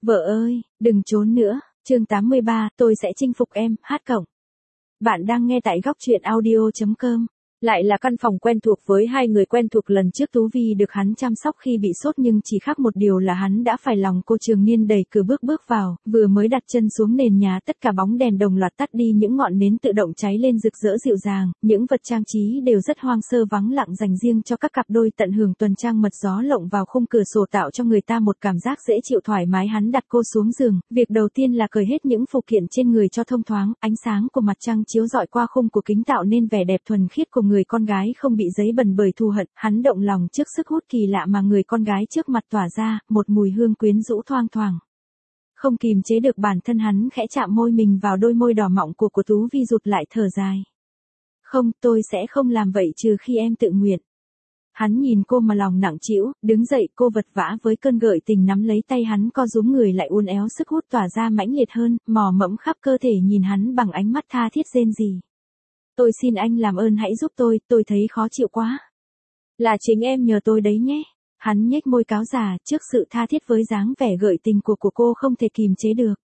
Vợ ơi, đừng trốn nữa, chương 83, tôi sẽ chinh phục em, hát cộng. Bạn đang nghe tại góc truyện audio.com. Lại là căn phòng quen thuộc với hai người quen thuộc lần trước Tú Vi được hắn chăm sóc khi bị sốt, nhưng chỉ khác một điều là hắn đã phải lòng cô. Trường Niên đẩy cửa bước vào, vừa mới đặt chân xuống nền nhà tất cả bóng đèn đồng loạt tắt đi, những ngọn nến tự động cháy lên rực rỡ dịu dàng, những vật trang trí đều rất hoang sơ vắng lặng dành riêng cho các cặp đôi tận hưởng tuần trăng mật. Gió lộng vào khung cửa sổ tạo cho người ta một cảm giác dễ chịu thoải mái. Hắn đặt cô xuống giường, việc đầu tiên là cởi hết những phụ kiện trên người cho thông thoáng, ánh sáng của mặt trăng chiếu rọi qua khung của kính tạo nên vẻ đẹp thuần khiết của người con gái không bị giấy bẩn bởi thù hận. Hắn động lòng trước sức hút kỳ lạ mà người con gái trước mặt tỏa ra, một mùi hương quyến rũ thoang thoảng. Không kìm chế được bản thân hắn khẽ chạm môi mình vào đôi môi đỏ mọng của Tú Vi, rụt lại thở dài. Không, tôi sẽ không làm vậy trừ khi em tự nguyện. Hắn nhìn cô mà lòng nặng trĩu, đứng dậy. Cô vật vã với cơn gợi tình nắm lấy tay hắn, co rúm người lại uốn éo, sức hút tỏa ra mãnh liệt hơn, mò mẫm khắp cơ thể, nhìn hắn bằng ánh mắt tha thiết rên rỉ. Tôi xin anh làm ơn hãy giúp tôi thấy khó chịu quá. Là chính em nhờ tôi đấy nhé. Hắn nhếch môi cáo già trước sự tha thiết với dáng vẻ gợi tình của cô không thể kìm chế được.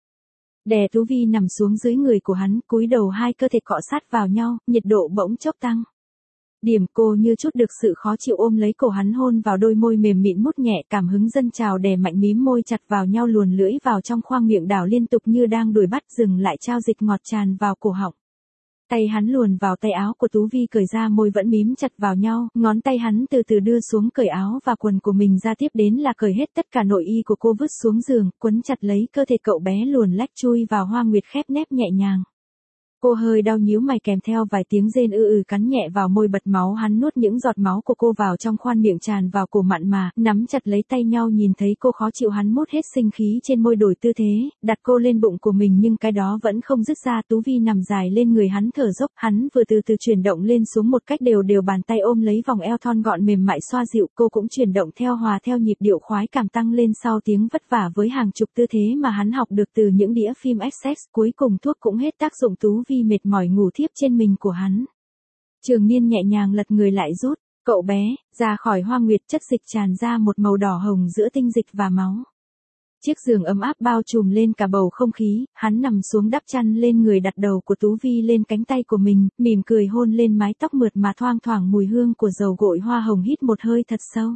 Đè Tú Vi nằm xuống dưới người của hắn, cúi đầu, hai cơ thể cọ sát vào nhau, nhiệt độ bỗng chốc tăng. Điểm cô như chút được sự khó chịu, ôm lấy cổ hắn, hôn vào đôi môi mềm mịn mút nhẹ, cảm hứng dâng trào, đè mạnh mím môi chặt vào nhau, luồn lưỡi vào trong khoang miệng, đảo liên tục như đang đuổi bắt, dừng lại, trao dịch ngọt tràn vào cổ họng. Tay hắn luồn vào tay áo của Tú Vi, cởi ra, môi vẫn mím chặt vào nhau, ngón tay hắn từ từ đưa xuống, cởi áo và quần của mình ra, tiếp đến là cởi hết tất cả nội y của cô, vứt xuống giường, quấn chặt lấy cơ thể cậu bé, luồn lách chui vào hoa nguyệt khép nép nhẹ nhàng. Cô hơi đau nhíu mày kèm theo vài tiếng rên cắn nhẹ vào môi bật máu. Hắn nuốt những giọt máu của cô vào trong khoan miệng, tràn vào cổ mặn mà, nắm chặt lấy tay nhau. Nhìn thấy cô khó chịu, hắn mút hết sinh khí trên môi, đổi tư thế, đặt cô lên bụng của mình, nhưng cái đó vẫn không dứt ra. Tú Vi nằm dài lên người hắn thở dốc, hắn vừa từ từ chuyển động lên xuống một cách đều đều, bàn tay ôm lấy vòng eo thon gọn mềm mại xoa dịu. Cô cũng chuyển động theo, hòa theo nhịp điệu khoái cảm tăng lên. Sau tiếng vất vả với hàng chục tư thế mà hắn học được từ những đĩa phim XX, cuối cùng thuốc cũng hết tác dụng. Tú Vi mệt mỏi ngủ thiếp trên mình của hắn. Trường Niên nhẹ nhàng lật người lại, rút cậu bé ra khỏi hoa nguyệt, chất dịch tràn ra một màu đỏ hồng giữa tinh dịch và máu. Chiếc giường ấm áp bao trùm lên cả bầu không khí, hắn nằm xuống đắp chăn lên người, đặt đầu của Tú Vi lên cánh tay của mình, mỉm cười hôn lên mái tóc mượt mà thoang thoảng mùi hương của dầu gội hoa hồng, hít một hơi thật sâu.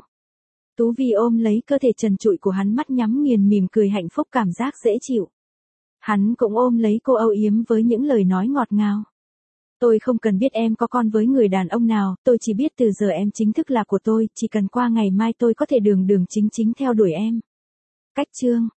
Tú Vi ôm lấy cơ thể trần trụi của hắn, mắt nhắm nghiền, mỉm cười hạnh phúc, cảm giác dễ chịu. Hắn cũng ôm lấy cô, âu yếm với những lời nói ngọt ngào. Tôi không cần biết em có con với người đàn ông nào, tôi chỉ biết từ giờ em chính thức là của tôi, chỉ cần qua ngày mai tôi có thể đường chính theo đuổi em. Cách chương